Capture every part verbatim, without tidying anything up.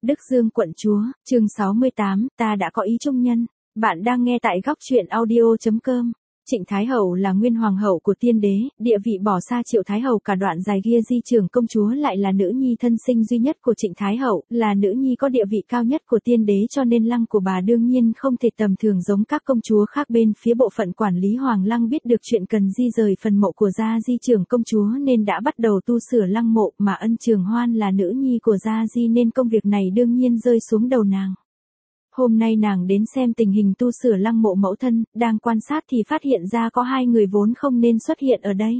Đức Dương quận chúa, chương sáu mươi tám, ta đã có ý trung nhân. Bạn đang nghe tại góc truyện audio chấm com. Trịnh Thái Hậu là nguyên hoàng hậu của tiên đế, địa vị bỏ xa Triệu Thái Hậu cả đoạn dài kia. Di trưởng công chúa lại là nữ nhi thân sinh duy nhất của Trịnh Thái Hậu, là nữ nhi có địa vị cao nhất của tiên đế, cho nên lăng của bà đương nhiên không thể tầm thường giống các công chúa khác. Bên phía bộ phận quản lý hoàng lăng biết được chuyện cần di rời phần mộ của Gia Di trưởng công chúa nên đã bắt đầu tu sửa lăng mộ, mà Ân Trường Hoan là nữ nhi của Gia Di nên công việc này đương nhiên rơi xuống đầu nàng. Hôm nay nàng đến xem tình hình tu sửa lăng mộ mẫu thân, đang quan sát thì phát hiện ra có hai người vốn không nên xuất hiện ở đây.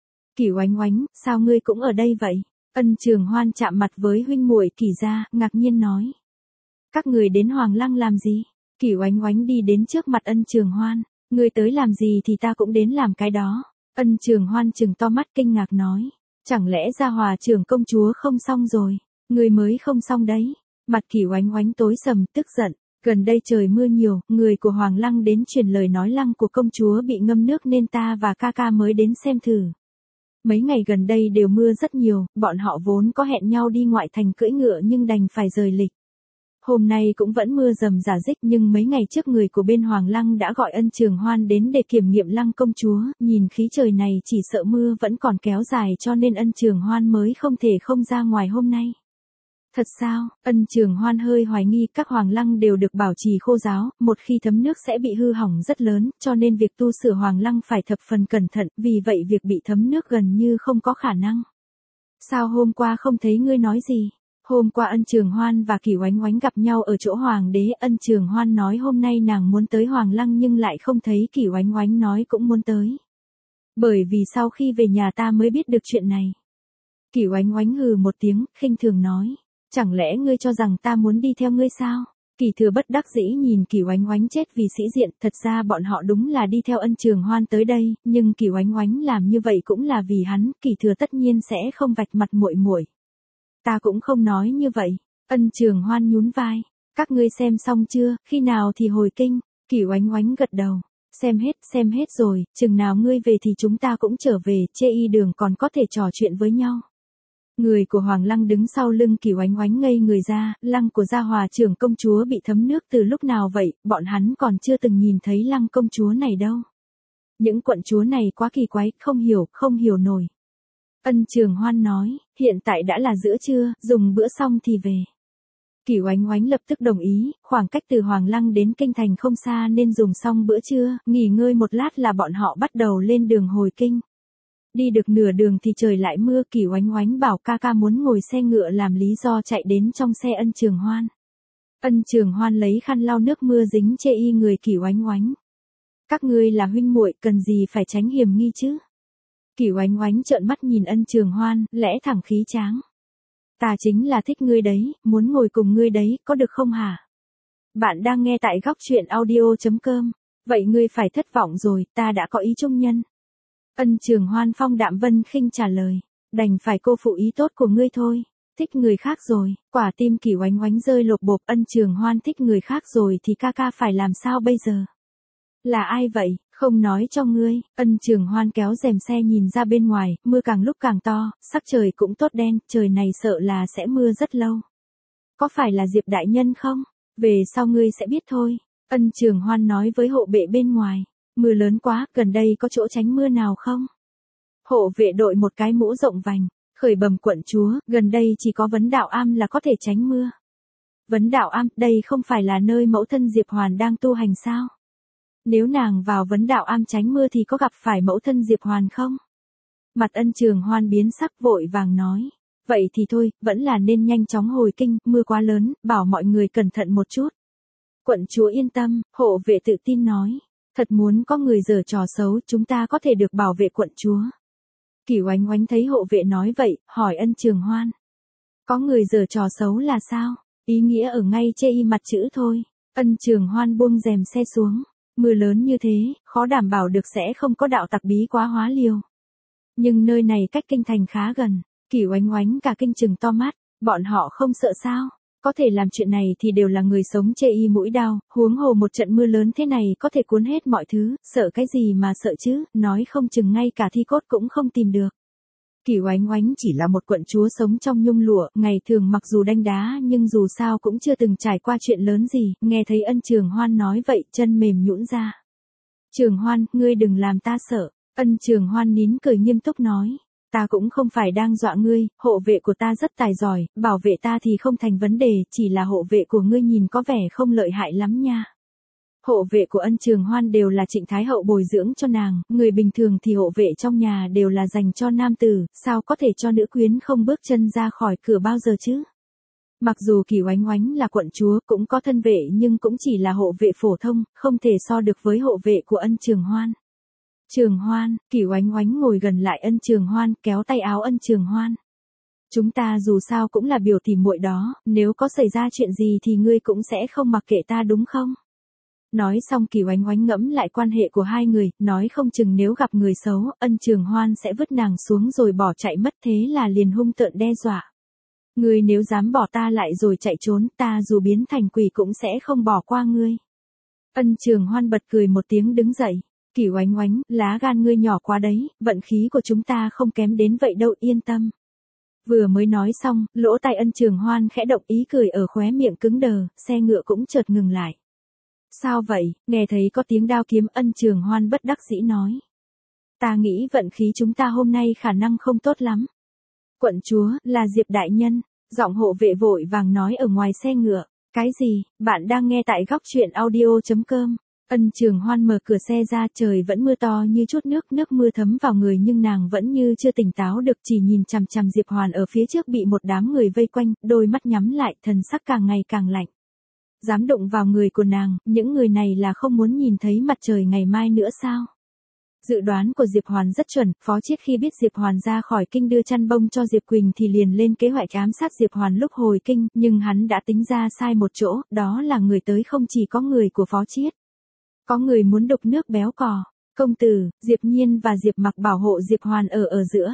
Kỷ Oánh Oánh, sao ngươi cũng ở đây vậy? Ân Trường Hoan chạm mặt với huynh muội Kỷ gia, ngạc nhiên nói. Các người đến Hoàng Lăng làm gì? Kỷ Oánh Oánh đi đến trước mặt Ân Trường Hoan, ngươi tới làm gì thì ta cũng đến làm cái đó. Ân Trường Hoan trừng to mắt kinh ngạc nói, chẳng lẽ Gia Hòa trưởng công chúa không xong rồi? Ngươi mới không xong đấy. Mặt Kỷ Oánh Oánh tối sầm, tức giận. Gần đây trời mưa nhiều, người của Hoàng Lăng đến truyền lời nói lăng của công chúa bị ngâm nước nên ta và ca ca mới đến xem thử. Mấy ngày gần đây đều mưa rất nhiều, bọn họ vốn có hẹn nhau đi ngoại thành cưỡi ngựa nhưng đành phải rời lịch. Hôm nay cũng vẫn mưa rầm rả rích, nhưng mấy ngày trước người của bên Hoàng Lăng đã gọi Ân Trường Hoan đến để kiểm nghiệm lăng công chúa, nhìn khí trời này chỉ sợ mưa vẫn còn kéo dài cho nên Ân Trường Hoan mới không thể không ra ngoài hôm nay. Thật sao? Ân Trường Hoan hơi hoài nghi, các hoàng lăng đều được bảo trì khô ráo, một khi thấm nước sẽ bị hư hỏng rất lớn, cho nên việc tu sửa hoàng lăng phải thập phần cẩn thận, vì vậy việc bị thấm nước gần như không có khả năng. Sao hôm qua không thấy ngươi nói gì? Hôm qua Ân Trường Hoan và Kỷ Oánh Oánh gặp nhau ở chỗ hoàng đế, Ân Trường Hoan nói hôm nay nàng muốn tới Hoàng Lăng nhưng lại không thấy Kỷ Oánh Oánh nói cũng muốn tới. Bởi vì sau khi về nhà ta mới biết được chuyện này. Kỷ Oánh Oánh hừ một tiếng, khinh thường nói. Chẳng lẽ ngươi cho rằng ta muốn đi theo ngươi sao? Kỷ Thừa bất đắc dĩ nhìn Kỷ Oánh Oánh chết vì sĩ diện, thật ra bọn họ đúng là đi theo Ân Trường Hoan tới đây, nhưng Kỷ Oánh Oánh làm như vậy cũng là vì hắn, Kỷ Thừa tất nhiên sẽ không vạch mặt muội muội. Ta cũng không nói như vậy. Ân Trường Hoan nhún vai, các ngươi xem xong chưa, khi nào thì hồi kinh? Kỷ Oánh Oánh gật đầu, xem hết, xem hết rồi, chừng nào ngươi về thì chúng ta cũng trở về, chê y đường còn có thể trò chuyện với nhau. Người của Hoàng Lăng đứng sau lưng Kỷ Oánh Oánh ngây người ra, lăng của Gia Hòa trưởng công chúa bị thấm nước từ lúc nào vậy, bọn hắn còn chưa từng nhìn thấy lăng công chúa này đâu. Những quận chúa này quá kỳ quái, không hiểu, không hiểu nổi. Ân Trường Hoan nói, hiện tại đã là giữa trưa, dùng bữa xong thì về. Kỷ Oánh Oánh lập tức đồng ý, khoảng cách từ Hoàng Lăng đến kinh thành không xa nên dùng xong bữa trưa, nghỉ ngơi một lát là bọn họ bắt đầu lên đường hồi kinh. Đi được nửa đường thì trời lại mưa, Kỷ Oánh Oánh bảo ca ca muốn ngồi xe ngựa làm lý do chạy đến trong xe Ân Trường Hoan. Ân Trường Hoan lấy khăn lau nước mưa dính chê y người Kỷ Oánh Oánh. Các ngươi là huynh muội, cần gì phải tránh hiểm nghi chứ? Kỷ Oánh Oánh trợn mắt nhìn Ân Trường Hoan, lẽ thẳng khí tráng. Ta chính là thích ngươi đấy, muốn ngồi cùng ngươi đấy, có được không hả? Bạn đang nghe tại góc truyện audio chấm com. Vậy ngươi phải thất vọng rồi, ta đã có ý trung nhân. Ân Trường Hoan phong đạm vân khinh trả lời, đành phải cô phụ ý tốt của ngươi thôi, thích người khác rồi, quả tim Kỷ Oánh Oánh rơi lột bột. Ân Trường Hoan thích người khác rồi thì ca ca phải làm sao bây giờ? Là ai vậy, không nói cho ngươi. Ân Trường Hoan kéo rèm xe nhìn ra bên ngoài, mưa càng lúc càng to, sắc trời cũng tốt đen, trời này sợ là sẽ mưa rất lâu. Có phải là Diệp đại nhân không? Về sau ngươi sẽ biết thôi. Ân Trường Hoan nói với hộ vệ bên ngoài. Mưa lớn quá, gần đây có chỗ tránh mưa nào không? Hộ vệ đội một cái mũ rộng vành, khởi bẩm quận chúa, gần đây chỉ có Vấn Đạo Am là có thể tránh mưa. Vấn Đạo Am, đây không phải là nơi mẫu thân Diệp Hoàn đang tu hành sao? Nếu nàng vào Vấn Đạo Am tránh mưa thì có gặp phải mẫu thân Diệp Hoàn không? Mặt Ân Trường Hoan biến sắc vội vàng nói. Vậy thì thôi, vẫn là nên nhanh chóng hồi kinh, mưa quá lớn, bảo mọi người cẩn thận một chút. Quận chúa yên tâm, hộ vệ tự tin nói. Thật muốn có người giở trò xấu, chúng ta có thể được bảo vệ quận chúa. Kỷ Oánh Oánh thấy hộ vệ nói vậy, hỏi Ân Trường Hoan. Có người giở trò xấu là sao? Ý nghĩa ở ngay chê y mặt chữ thôi. Ân Trường Hoan buông rèm xe xuống. Mưa lớn như thế, khó đảm bảo được sẽ không có đạo tặc bí quá hóa liều. Nhưng nơi này cách kinh thành khá gần. Kỷ Oánh Oánh cả kinh chừng to mắt. Bọn họ không sợ sao? Có thể làm chuyện này thì đều là người sống chê y mũi đau, huống hồ một trận mưa lớn thế này có thể cuốn hết mọi thứ, sợ cái gì mà sợ chứ, nói không chừng ngay cả thi cốt cũng không tìm được. Kỳ Oánh Oánh chỉ là một quận chúa sống trong nhung lụa, ngày thường mặc dù đanh đá nhưng dù sao cũng chưa từng trải qua chuyện lớn gì, nghe thấy Ân Trường Hoan nói vậy, chân mềm nhũn ra. Trường Hoan, ngươi đừng làm ta sợ. Ân Trường Hoan nín cười nghiêm túc nói. Ta cũng không phải đang dọa ngươi, hộ vệ của ta rất tài giỏi, bảo vệ ta thì không thành vấn đề, chỉ là hộ vệ của ngươi nhìn có vẻ không lợi hại lắm nha. Hộ vệ của Ân Trường Hoan đều là Trịnh Thái Hậu bồi dưỡng cho nàng, người bình thường thì hộ vệ trong nhà đều là dành cho nam tử, sao có thể cho nữ quyến không bước chân ra khỏi cửa bao giờ chứ? Mặc dù Kỳ Oánh Oánh là quận chúa cũng có thân vệ nhưng cũng chỉ là hộ vệ phổ thông, không thể so được với hộ vệ của Ân Trường Hoan. Trường Hoan, Kỳ Oánh Oánh ngồi gần lại Ân Trường Hoan, kéo tay áo Ân Trường Hoan. Chúng ta dù sao cũng là biểu tỷ muội đó, nếu có xảy ra chuyện gì thì ngươi cũng sẽ không mặc kệ ta đúng không? Nói xong Kỳ Oánh Oánh ngẫm lại quan hệ của hai người, nói không chừng nếu gặp người xấu, Ân Trường Hoan sẽ vứt nàng xuống rồi bỏ chạy mất, thế là liền hung tợn đe dọa. Ngươi nếu dám bỏ ta lại rồi chạy trốn, ta dù biến thành quỷ cũng sẽ không bỏ qua ngươi. Ân Trường Hoan bật cười một tiếng đứng dậy. Kỳ Oánh Oánh, lá gan ngươi nhỏ quá đấy, vận khí của chúng ta không kém đến vậy đâu, yên tâm. Vừa mới nói xong, lỗ tai Ân Trường Hoan khẽ động, ý cười ở khóe miệng cứng đờ, xe ngựa cũng chợt ngừng lại. Sao vậy? Nghe thấy có tiếng đao kiếm, Ân Trường Hoan bất đắc dĩ nói. Ta nghĩ vận khí chúng ta hôm nay khả năng không tốt lắm. Quận chúa, là Diệp đại nhân, giọng hộ vệ vội vàng nói ở ngoài xe ngựa. Cái gì? Bạn đang nghe tại góc truyện audio chấm com. Ân Trường Hoan mở cửa xe ra, trời vẫn mưa to như chút nước, nước mưa thấm vào người nhưng nàng vẫn như chưa tỉnh táo được, chỉ nhìn chằm chằm Diệp Hoàn ở phía trước bị một đám người vây quanh, đôi mắt nhắm lại, thần sắc càng ngày càng lạnh. Dám đụng vào người của nàng, những người này là không muốn nhìn thấy mặt trời ngày mai nữa sao? Dự đoán của Diệp Hoàn rất chuẩn, Phó Chiết khi biết Diệp Hoàn ra khỏi kinh đưa chăn bông cho Diệp Quỳnh thì liền lên kế hoạch ám sát Diệp Hoàn lúc hồi kinh, nhưng hắn đã tính ra sai một chỗ, đó là người tới không chỉ có người của Phó Chiết. Có người muốn đục nước béo cò, công tử, Diệp Nhiên và Diệp Mặc bảo hộ Diệp Hoàn ở ở giữa.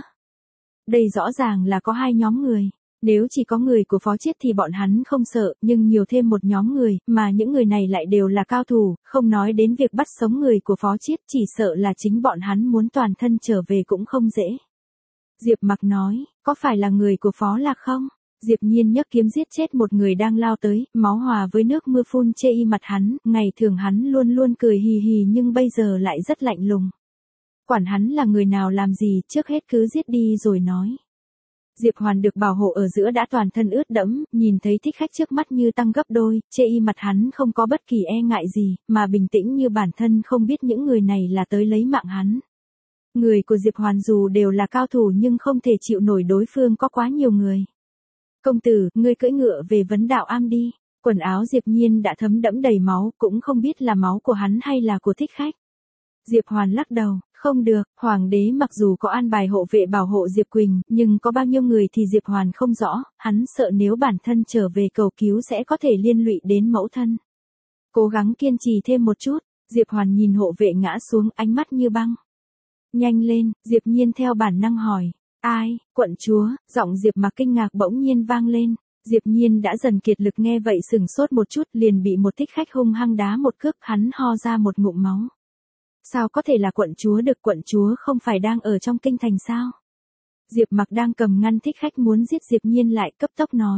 Đây rõ ràng là có hai nhóm người. Nếu chỉ có người của Phó Chiết thì bọn hắn không sợ, nhưng nhiều thêm một nhóm người, mà những người này lại đều là cao thủ, không nói đến việc bắt sống người của Phó Chiết, chỉ sợ là chính bọn hắn muốn toàn thân trở về cũng không dễ. Diệp Mặc nói, có phải là người của Phó Lạc không? Diệp Nhiên nhấc kiếm giết chết một người đang lao tới, máu hòa với nước mưa phun chê y mặt hắn, ngày thường hắn luôn luôn cười hì hì nhưng bây giờ lại rất lạnh lùng. Quản hắn là người nào làm gì, trước hết cứ giết đi rồi nói. Diệp Hoàn được bảo hộ ở giữa đã toàn thân ướt đẫm, nhìn thấy thích khách trước mắt như tăng gấp đôi, chê y mặt hắn không có bất kỳ e ngại gì, mà bình tĩnh như bản thân không biết những người này là tới lấy mạng hắn. Người của Diệp Hoàn dù đều là cao thủ nhưng không thể chịu nổi đối phương có quá nhiều người. Công tử, ngươi cưỡi ngựa về vấn đạo am đi. Quần áo Diệp Nhiên đã thấm đẫm đầy máu, cũng không biết là máu của hắn hay là của thích khách. Diệp Hoàn lắc đầu, không được, hoàng đế mặc dù có an bài hộ vệ bảo hộ Diệp Quỳnh, nhưng có bao nhiêu người thì Diệp Hoàn không rõ, hắn sợ nếu bản thân trở về cầu cứu sẽ có thể liên lụy đến mẫu thân. Cố gắng kiên trì thêm một chút, Diệp Hoàn nhìn hộ vệ ngã xuống, ánh mắt như băng. Nhanh lên, Diệp Nhiên theo bản năng hỏi. Ai, quận chúa, giọng Diệp Mặc kinh ngạc bỗng nhiên vang lên. Diệp Nhiên đã dần kiệt lực nghe vậy sừng sốt một chút liền bị một thích khách hung hăng đá một cước, hắn ho ra một ngụm máu. Sao có thể là quận chúa được, quận chúa không phải đang ở trong kinh thành sao? Diệp Mặc đang cầm ngăn thích khách muốn giết Diệp Nhiên lại cấp tốc nói.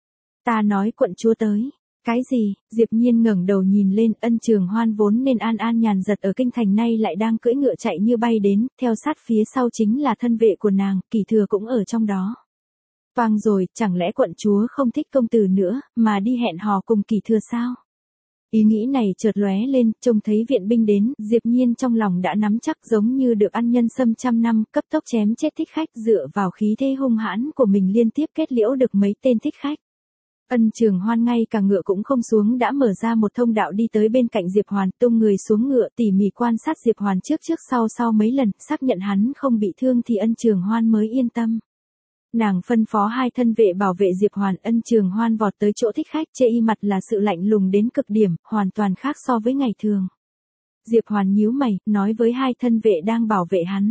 Ta nói quận chúa tới. Cái gì? Diệp Nhiên ngẩng đầu nhìn lên, Ân Trường Hoan vốn nên an an nhàn giật ở kinh thành nay lại đang cưỡi ngựa chạy như bay đến, theo sát phía sau chính là thân vệ của nàng, Kỳ Thừa cũng ở trong đó. Toang rồi, chẳng lẽ quận chúa không thích công tử nữa, mà đi hẹn hò cùng Kỳ Thừa sao? Ý nghĩ này chợt lóe lên, trông thấy viện binh đến, Diệp Nhiên trong lòng đã nắm chắc giống như được ăn nhân sâm trăm năm, cấp tốc chém chết thích khách, dựa vào khí thế hung hãn của mình liên tiếp kết liễu được mấy tên thích khách. Ân Trường Hoan ngay cả ngựa cũng không xuống đã mở ra một thông đạo đi tới bên cạnh Diệp Hoàn, tung người xuống ngựa tỉ mỉ quan sát Diệp Hoàn trước trước sau sau mấy lần, xác nhận hắn không bị thương thì Ân Trường Hoan mới yên tâm. Nàng phân phó hai thân vệ bảo vệ Diệp Hoàn, Ân Trường Hoan vọt tới chỗ thích khách, chê y mặt là sự lạnh lùng đến cực điểm, hoàn toàn khác so với ngày thường. Diệp Hoàn nhíu mày, nói với hai thân vệ đang bảo vệ hắn.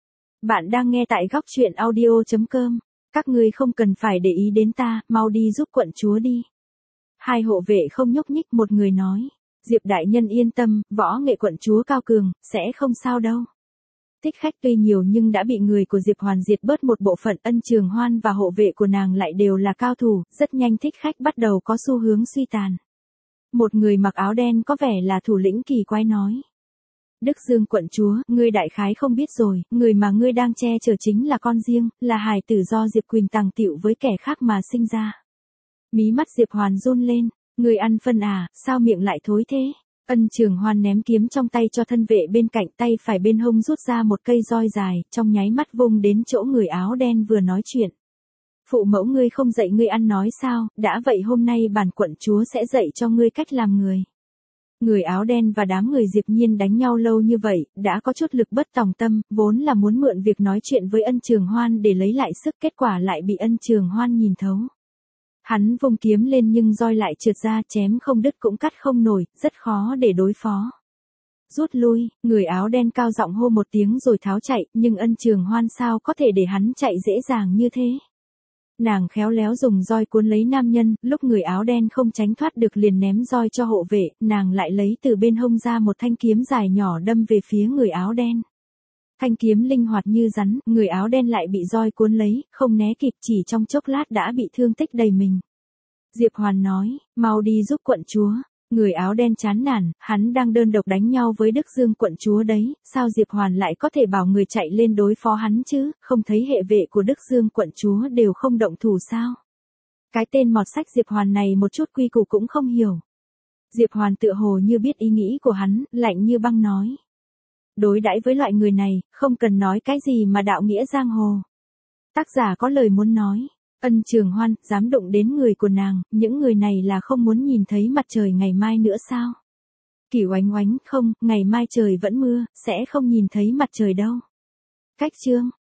Bạn đang nghe tại góc truyện audio chấm com. Các ngươi không cần phải để ý đến ta, mau đi giúp quận chúa đi. Hai hộ vệ không nhúc nhích, một người nói. Diệp đại nhân yên tâm, võ nghệ quận chúa cao cường, sẽ không sao đâu. thích khách tuy nhiều nhưng đã bị người của Diệp Hoàn diệt bớt một bộ phận. Ân Trường Hoan và hộ vệ của nàng lại đều là cao thủ, rất nhanh thích khách bắt đầu có xu hướng suy tàn. Một người mặc áo đen có vẻ là thủ lĩnh kỳ quái nói. Đức Dương quận chúa, ngươi đại khái không biết rồi, người mà ngươi đang che chở chính là con riêng, là hài tử do Diệp Quỳnh tàng tiệu với kẻ khác mà sinh ra. Mí mắt Diệp Hoàn run lên, ngươi ăn phân à, sao miệng lại thối thế? Ân Trường Hoan ném kiếm trong tay cho thân vệ bên cạnh, tay phải bên hông rút ra một cây roi dài, trong nháy mắt vung đến chỗ người áo đen vừa nói chuyện. Phụ mẫu ngươi không dạy ngươi ăn nói sao, đã vậy hôm nay bản quận chúa sẽ dạy cho ngươi cách làm người. Người áo đen và đám người Diệp Nhiên đánh nhau lâu như vậy, đã có chút lực bất tòng tâm, vốn là muốn mượn việc nói chuyện với Ân Trường Hoan để lấy lại sức, kết quả lại bị Ân Trường Hoan nhìn thấu. Hắn vung kiếm lên nhưng roi lại trượt ra, chém không đứt cũng cắt không nổi, rất khó để đối phó. Rút lui, người áo đen cao giọng hô một tiếng rồi tháo chạy, nhưng Ân Trường Hoan sao có thể để hắn chạy dễ dàng như thế. Nàng khéo léo dùng roi cuốn lấy nam nhân, lúc người áo đen không tránh thoát được liền ném roi cho hộ vệ, nàng lại lấy từ bên hông ra một thanh kiếm dài nhỏ đâm về phía người áo đen. Thanh kiếm linh hoạt như rắn, người áo đen lại bị roi cuốn lấy, không né kịp, chỉ trong chốc lát đã bị thương tích đầy mình. Diệp Hoàn nói, mau đi giúp quận chúa. Người áo đen chán nản, hắn đang đơn độc đánh nhau với Đức Dương quận chúa đấy, sao Diệp Hoàn lại có thể bảo người chạy lên đối phó hắn chứ, không thấy hệ vệ của Đức Dương quận chúa đều không động thủ sao? Cái tên mọt sách Diệp Hoàn này một chút quy củ cũng không hiểu. Diệp Hoàn tựa hồ như biết ý nghĩ của hắn, lạnh như băng nói. Đối đãi với loại người này, không cần nói cái gì mà đạo nghĩa giang hồ. Tác giả có lời muốn nói. Ân Trường Hoan, dám đụng đến người của nàng, những người này là không muốn nhìn thấy mặt trời ngày mai nữa sao? Kỷ Oánh Oánh, không, ngày mai trời vẫn mưa, sẽ không nhìn thấy mặt trời đâu. Cách chương.